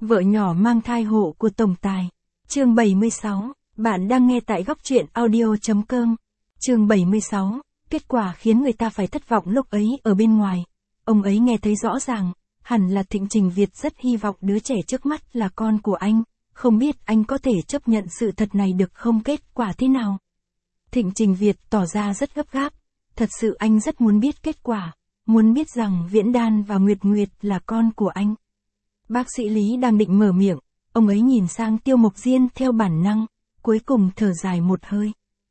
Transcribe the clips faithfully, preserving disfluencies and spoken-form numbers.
Vợ nhỏ mang thai hộ của tổng tài. Chương bảy mươi sáu, bạn đang nghe tại góc truyện audio chấm com. Chương bảy mươi sáu, kết quả khiến người ta phải thất vọng lúc ấy ở bên ngoài. Ông ấy nghe thấy rõ ràng, hẳn là Thịnh Trình Việt rất hy vọng đứa trẻ trước mắt là con của anh, không biết anh có thể chấp nhận sự thật này được không, kết quả thế nào. Thịnh Trình Việt tỏ ra rất gấp gáp, thật sự anh rất muốn biết kết quả, muốn biết rằng Viễn Đan và Nguyệt Nguyệt là con của anh. Bác sĩ Lý đang định mở miệng, ông ấy nhìn sang Tiêu Mộc Diên theo bản năng, cuối cùng thở dài một hơi.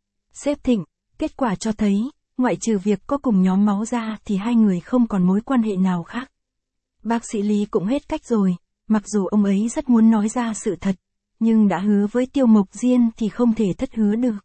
Sếp Thịnh, kết quả cho thấy, ngoại trừ việc có cùng nhóm máu ra thì hai người không còn mối quan hệ nào khác. Bác sĩ Lý cũng hết cách rồi, mặc dù ông ấy rất muốn nói ra sự thật, nhưng đã hứa với Tiêu Mộc Diên thì không thể thất hứa được.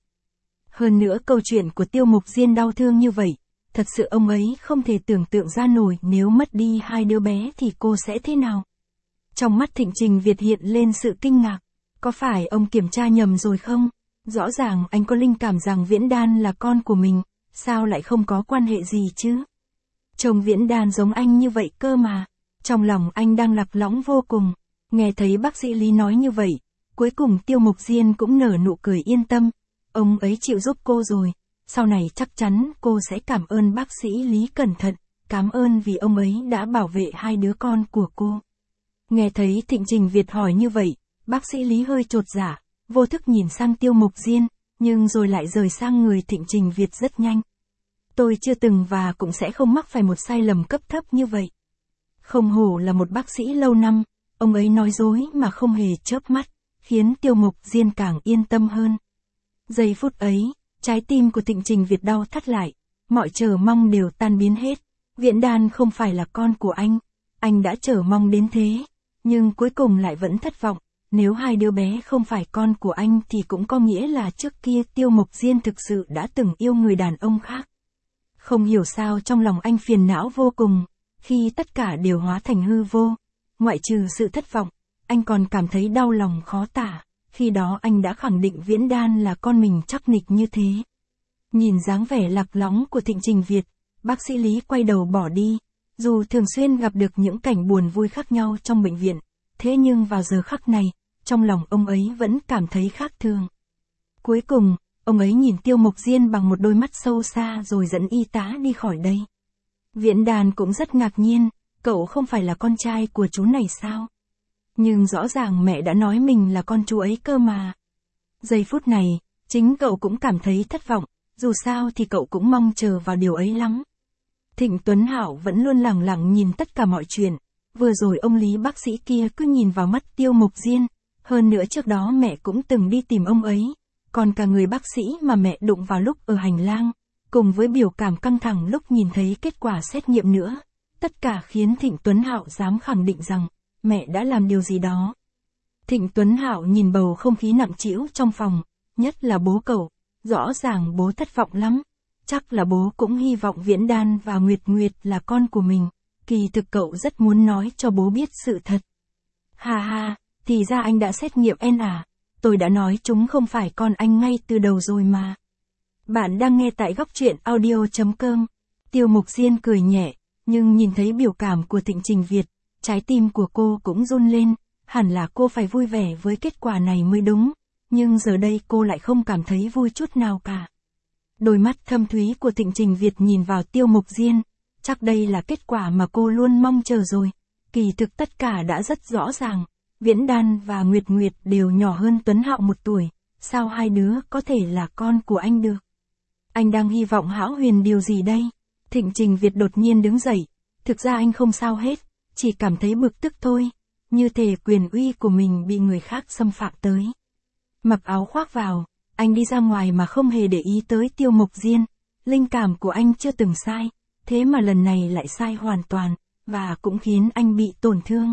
Hơn nữa câu chuyện của Tiêu Mộc Diên đau thương như vậy, thật sự ông ấy không thể tưởng tượng ra nổi nếu mất đi hai đứa bé thì cô sẽ thế nào. Trong mắt Thịnh Trình Việt hiện lên sự kinh ngạc, có phải ông kiểm tra nhầm rồi không? Rõ ràng anh có linh cảm rằng Viễn Đan là con của mình, sao lại không có quan hệ gì chứ? Chồng Viễn Đan giống anh như vậy cơ mà. Trong lòng anh đang lạc lõng vô cùng, nghe thấy bác sĩ Lý nói như vậy, cuối cùng Tiêu Mộc Diên cũng nở nụ cười yên tâm, ông ấy chịu giúp cô rồi, sau này chắc chắn cô sẽ cảm ơn bác sĩ Lý cẩn thận, cảm ơn vì ông ấy đã bảo vệ hai đứa con của cô. Nghe thấy Thịnh Trình Việt hỏi như vậy, bác sĩ Lý hơi chột dạ, vô thức nhìn sang Tiêu Mộc Diên, nhưng rồi lại rời sang người Thịnh Trình Việt rất nhanh. Tôi chưa từng và cũng sẽ không mắc phải một sai lầm cấp thấp như vậy. Không hổ là một bác sĩ lâu năm, ông ấy nói dối mà không hề chớp mắt, khiến Tiêu Mộc Diên càng yên tâm hơn. Giây phút ấy, trái tim của Thịnh Trình Việt đau thắt lại, mọi chờ mong đều tan biến hết. Viễn Đan không phải là con của anh, anh đã chờ mong đến thế, nhưng cuối cùng lại vẫn thất vọng. Nếu hai đứa bé không phải con của anh thì cũng có nghĩa là trước kia Tiêu Mộc Diên thực sự đã từng yêu người đàn ông khác. Không hiểu sao trong lòng anh phiền não vô cùng, khi tất cả đều hóa thành hư vô, ngoại trừ sự thất vọng, anh còn cảm thấy đau lòng khó tả, khi đó anh đã khẳng định Viễn Đan là con mình chắc nịch như thế. Nhìn dáng vẻ lạc lõng của Thịnh Trình Việt, bác sĩ Lý quay đầu bỏ đi, dù thường xuyên gặp được những cảnh buồn vui khác nhau trong bệnh viện, thế nhưng vào giờ khắc này, trong lòng ông ấy vẫn cảm thấy khác thường. Cuối cùng, ông ấy nhìn Tiêu Mộc Diên bằng một đôi mắt sâu xa rồi dẫn y tá đi khỏi đây. Viễn Đan cũng rất ngạc nhiên, cậu không phải là con trai của chú này sao? Nhưng rõ ràng mẹ đã nói mình là con chú ấy cơ mà. Giây phút này, chính cậu cũng cảm thấy thất vọng, dù sao thì cậu cũng mong chờ vào điều ấy lắm. Thịnh Tuấn Hạo vẫn luôn lẳng lặng nhìn tất cả mọi chuyện, vừa rồi ông Lý bác sĩ kia cứ nhìn vào mắt Tiêu Mộc Diên, hơn nữa trước đó mẹ cũng từng đi tìm ông ấy, còn cả người bác sĩ mà mẹ đụng vào lúc ở hành lang, cùng với biểu cảm căng thẳng lúc nhìn thấy kết quả xét nghiệm nữa, tất cả khiến Thịnh Tuấn Hạo dám khẳng định rằng, mẹ đã làm điều gì đó. Thịnh Tuấn Hạo nhìn bầu không khí nặng trĩu trong phòng, nhất là bố cậu, rõ ràng bố thất vọng lắm, chắc là bố cũng hy vọng Viễn Đan và Nguyệt Nguyệt là con của mình, kỳ thực cậu rất muốn nói cho bố biết sự thật. Ha ha, thì ra anh đã xét nghiệm en à, tôi đã nói chúng không phải con anh ngay từ đầu rồi mà. Bạn đang nghe tại góc truyện audio chấm com. Tiêu Mộc Diên cười nhẹ, nhưng nhìn thấy biểu cảm của Thịnh Trình Việt, trái tim của cô cũng run lên, hẳn là cô phải vui vẻ với kết quả này mới đúng, nhưng giờ đây cô lại không cảm thấy vui chút nào cả. Đôi mắt thâm thúy của Thịnh Trình Việt nhìn vào Tiêu Mộc Diên, chắc đây là kết quả mà cô luôn mong chờ rồi, kỳ thực tất cả đã rất rõ ràng, Viễn Đan và Nguyệt Nguyệt đều nhỏ hơn Tuấn Hạo một tuổi, sao hai đứa có thể là con của anh được? Anh đang hy vọng hão huyền điều gì đây? Thịnh Trình Việt đột nhiên đứng dậy, thực ra anh không sao hết, chỉ cảm thấy bực tức thôi, như thể quyền uy của mình bị người khác xâm phạm tới. Mặc áo khoác vào, anh đi ra ngoài mà không hề để ý tới Tiêu Mộc Diên, linh cảm của anh chưa từng sai, thế mà lần này lại sai hoàn toàn, và cũng khiến anh bị tổn thương.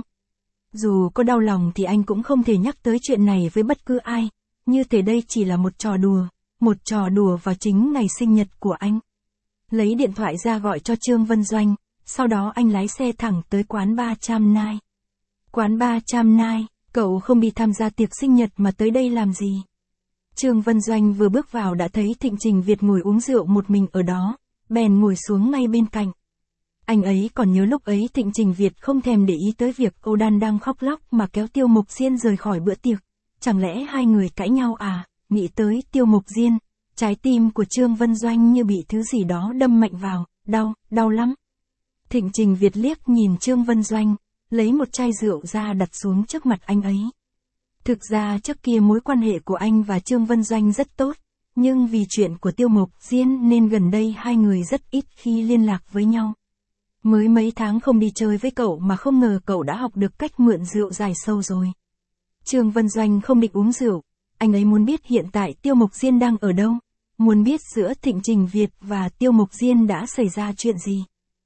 Dù có đau lòng thì anh cũng không thể nhắc tới chuyện này với bất cứ ai, như thể đây chỉ là một trò đùa, một trò đùa vào chính ngày sinh nhật của anh. Lấy điện thoại ra gọi cho Trương Vân Doanh, sau đó anh lái xe thẳng tới quán ba Trăm Nai. Quán ba Trăm Nai, cậu không đi tham gia tiệc sinh nhật mà tới đây làm gì? Trương Vân Doanh vừa bước vào đã thấy Thịnh Trình Việt ngồi uống rượu một mình ở đó, bèn ngồi xuống ngay bên cạnh. Anh ấy còn nhớ lúc ấy Thịnh Trình Việt không thèm để ý tới việc Âu Đan đang khóc lóc mà kéo Tiêu Mục Diên rời khỏi bữa tiệc. Chẳng lẽ hai người cãi nhau à? Nghĩ tới Tiêu Mục Diên, trái tim của Trương Vân Doanh như bị thứ gì đó đâm mạnh vào, đau, đau lắm. Thịnh Trình Việt liếc nhìn Trương Vân Doanh, lấy một chai rượu ra đặt xuống trước mặt anh ấy. Thực ra trước kia mối quan hệ của anh và Trương Vân Doanh rất tốt, nhưng vì chuyện của Tiêu Mục Diên nên gần đây hai người rất ít khi liên lạc với nhau. Mới mấy tháng không đi chơi với cậu mà không ngờ cậu đã học được cách mượn rượu dài sâu rồi. Trương Vân Doanh không định uống rượu, anh ấy muốn biết hiện tại Tiêu Mục Diên đang ở đâu, muốn biết giữa Thịnh Trình Việt và Tiêu Mục Diên đã xảy ra chuyện gì.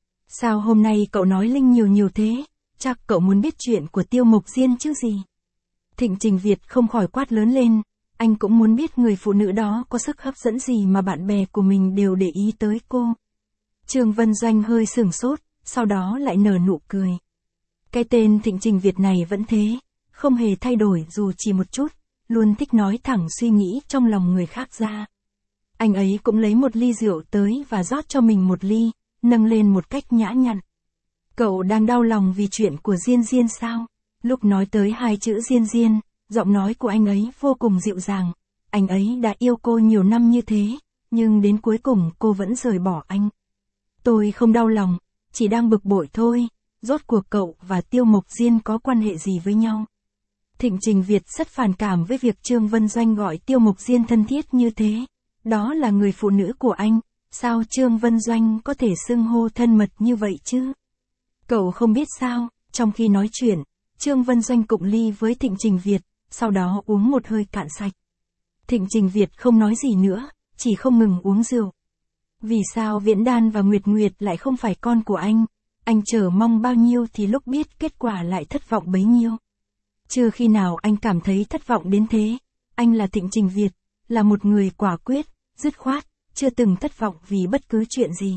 Sao hôm nay cậu nói Linh nhiều nhiều thế, chắc cậu muốn biết chuyện của Tiêu Mục Diên chứ gì. Thịnh Trình Việt không khỏi quát lớn lên, anh cũng muốn biết người phụ nữ đó có sức hấp dẫn gì mà bạn bè của mình đều để ý tới cô. Trương Vân Doanh hơi sửng sốt, sau đó lại nở nụ cười. Cái tên Thịnh Trình Việt này vẫn thế, không hề thay đổi dù chỉ một chút, luôn thích nói thẳng suy nghĩ trong lòng người khác ra. Anh ấy cũng lấy một ly rượu tới và rót cho mình một ly, nâng lên một cách nhã nhặn. Cậu đang đau lòng vì chuyện của Diên Diên sao? Lúc nói tới hai chữ Diên Diên, giọng nói của anh ấy vô cùng dịu dàng. Anh ấy đã yêu cô nhiều năm như thế, nhưng đến cuối cùng cô vẫn rời bỏ anh. Tôi không đau lòng, chỉ đang bực bội thôi, rốt cuộc cậu và Tiêu Mục Diên có quan hệ gì với nhau? Thịnh Trình Việt rất phản cảm với việc Trương Vân Doanh gọi Tiêu Mục Diên thân thiết như thế. Đó là người phụ nữ của anh, sao Trương Vân Doanh có thể xưng hô thân mật như vậy chứ? Cậu không biết sao, trong khi nói chuyện, Trương Vân Doanh cụng ly với Thịnh Trình Việt, sau đó uống một hơi cạn sạch. Thịnh Trình Việt không nói gì nữa, chỉ không ngừng uống rượu. Vì sao Viễn Đan và Nguyệt Nguyệt lại không phải con của anh? Anh chờ mong bao nhiêu thì lúc biết kết quả lại thất vọng bấy nhiêu. Chưa khi nào anh cảm thấy thất vọng đến thế. Anh là Thịnh Trình Việt, là một người quả quyết, dứt khoát, chưa từng thất vọng vì bất cứ chuyện gì.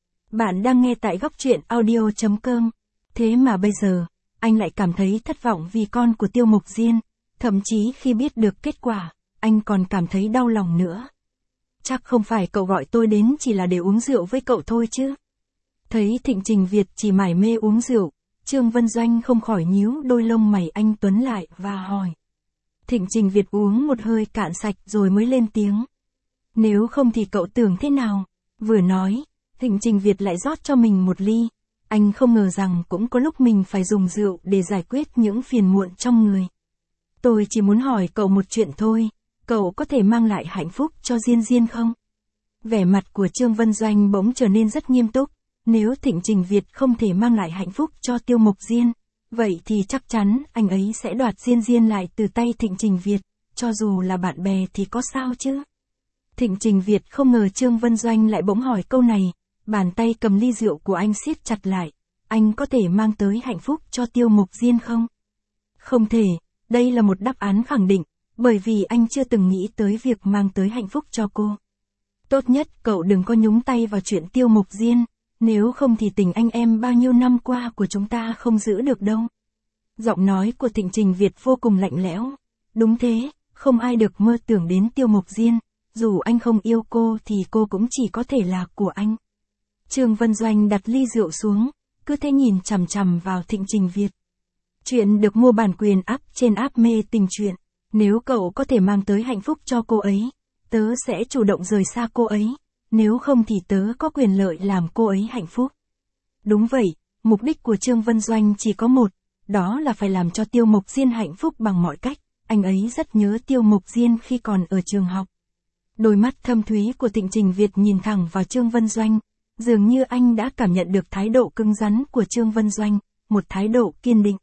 Bạn đang nghe tại góc truyện audio chấm com. Thế mà bây giờ, anh lại cảm thấy thất vọng vì con của Tiêu Mục Diên. Thậm chí khi biết được kết quả, anh còn cảm thấy đau lòng nữa. Chắc không phải cậu gọi tôi đến chỉ là để uống rượu với cậu thôi chứ. Thấy Thịnh Trình Việt chỉ mải mê uống rượu, Trương Vân Doanh không khỏi nhíu đôi lông mày anh tuấn lại và hỏi. Thịnh Trình Việt uống một hơi cạn sạch rồi mới lên tiếng. Nếu không thì cậu tưởng thế nào? Vừa nói, Thịnh Trình Việt lại rót cho mình một ly. Anh không ngờ rằng cũng có lúc mình phải dùng rượu để giải quyết những phiền muộn trong người. Tôi chỉ muốn hỏi cậu một chuyện thôi, cậu có thể mang lại hạnh phúc cho Diên Diên không? Vẻ mặt của Trương Vân Doanh bỗng trở nên rất nghiêm túc. Nếu Thịnh Trình Việt không thể mang lại hạnh phúc cho Tiêu Mục Diên, vậy thì chắc chắn anh ấy sẽ đoạt Diên Diên lại từ tay Thịnh Trình Việt, cho dù là bạn bè thì có sao chứ? Thịnh Trình Việt không ngờ Trương Vân Doanh lại bỗng hỏi câu này, bàn tay cầm ly rượu của anh siết chặt lại. Anh có thể mang tới hạnh phúc cho Tiêu Mục Diên không? Không thể, đây là một đáp án khẳng định, bởi vì anh chưa từng nghĩ tới việc mang tới hạnh phúc cho cô. Tốt nhất cậu đừng có nhúng tay vào chuyện Tiêu Mục Diên, nếu không thì tình anh em bao nhiêu năm qua của chúng ta không giữ được đâu. Giọng nói của Thịnh Trình Việt vô cùng lạnh lẽo. Đúng thế, không ai được mơ tưởng đến Tiêu Mục Diên, dù anh không yêu cô thì cô cũng chỉ có thể là của anh. Trương Vân Doanh đặt ly rượu xuống, cứ thế nhìn chằm chằm vào Thịnh Trình Việt. Chuyện được mua bản quyền app trên app Mê Tình Truyện. Nếu cậu có thể mang tới hạnh phúc cho cô ấy, tớ sẽ chủ động rời xa cô ấy. Nếu không thì tớ có quyền lợi làm cô ấy hạnh phúc. Đúng vậy, mục đích của Trương Vân Doanh chỉ có một, đó là phải làm cho Tiêu Mục Diên hạnh phúc bằng mọi cách. Anh ấy rất nhớ Tiêu Mục Diên khi còn ở trường học. Đôi mắt thâm thúy của Thịnh Trình Việt nhìn thẳng vào Trương Vân Doanh, dường như anh đã cảm nhận được thái độ cứng rắn của Trương Vân Doanh, một thái độ kiên định.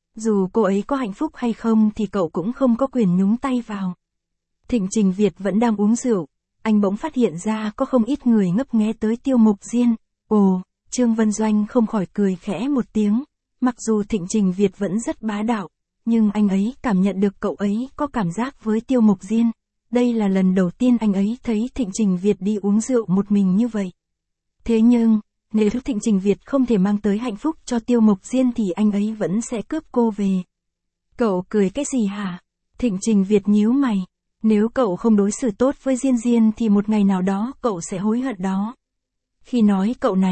Dù cô ấy có hạnh phúc hay không thì cậu cũng không có quyền nhúng tay vào. Thịnh Trình Việt vẫn đang uống rượu, anh bỗng phát hiện ra có không ít người ngấp nghé tới Tiêu Mục Diên. Ồ, Trương Vân Doanh không khỏi cười khẽ một tiếng, mặc dù Thịnh Trình Việt vẫn rất bá đạo, nhưng anh ấy cảm nhận được cậu ấy có cảm giác với Tiêu Mục Diên. Đây là lần đầu tiên anh ấy thấy Thịnh Trình Việt đi uống rượu một mình như vậy. Thế nhưng, nếu Thịnh Trình Việt không thể mang tới hạnh phúc cho Tiêu Mục Diên thì anh ấy vẫn sẽ cướp cô về. Cậu cười cái gì hả? Thịnh Trình Việt nhíu mày. Nếu cậu không đối xử tốt với Diên Diên thì một ngày nào đó cậu sẽ hối hận đó. Khi nói cậu này,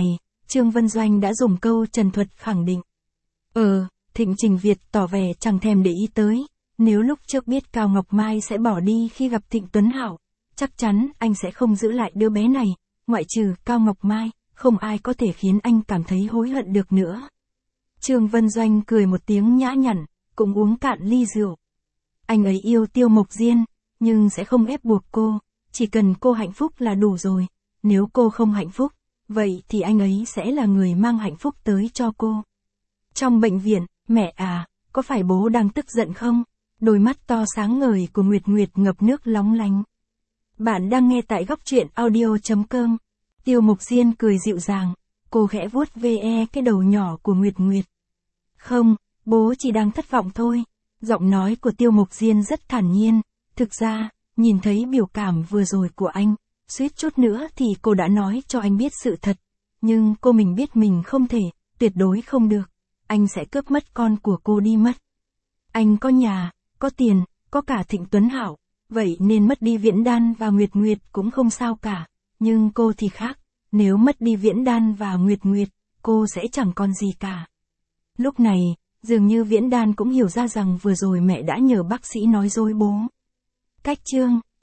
Trương Vân Doanh đã dùng câu trần thuật khẳng định. Ờ, Thịnh Trình Việt tỏ vẻ chẳng thèm để ý tới, nếu lúc trước biết Cao Ngọc Mai sẽ bỏ đi khi gặp Thịnh Tuấn Hảo, chắc chắn anh sẽ không giữ lại đứa bé này, ngoại trừ Cao Ngọc Mai, không ai có thể khiến anh cảm thấy hối hận được nữa. Trương Vân Doanh cười một tiếng nhã nhặn, cũng uống cạn ly rượu. Anh ấy yêu Tiêu Mộc Diên, nhưng sẽ không ép buộc cô, chỉ cần cô hạnh phúc là đủ rồi, nếu cô không hạnh phúc, vậy thì anh ấy sẽ là người mang hạnh phúc tới cho cô. Trong bệnh viện, mẹ à, có phải bố đang tức giận không? Đôi mắt to sáng ngời của Nguyệt Nguyệt ngập nước lóng lánh. Bạn đang nghe tại góc truyện audio chấm com. Tiêu Mộc Diên cười dịu dàng, cô khẽ vuốt ve cái đầu nhỏ của Nguyệt Nguyệt. Không, bố chỉ đang thất vọng thôi. Giọng nói của Tiêu Mộc Diên rất thản nhiên. Thực ra, nhìn thấy biểu cảm vừa rồi của anh, suýt chút nữa thì cô đã nói cho anh biết sự thật. Nhưng cô mình biết mình không thể, tuyệt đối không được. Anh sẽ cướp mất con của cô đi mất. Anh có nhà, có tiền, có cả Thịnh Tuấn Hảo, vậy nên mất đi Viễn Đan và Nguyệt Nguyệt cũng không sao cả. Nhưng cô thì khác, nếu mất đi Viễn Đan và Nguyệt Nguyệt, cô sẽ chẳng còn gì cả. Lúc này, dường như Viễn Đan cũng hiểu ra rằng vừa rồi mẹ đã nhờ bác sĩ nói dối bố. Cách chương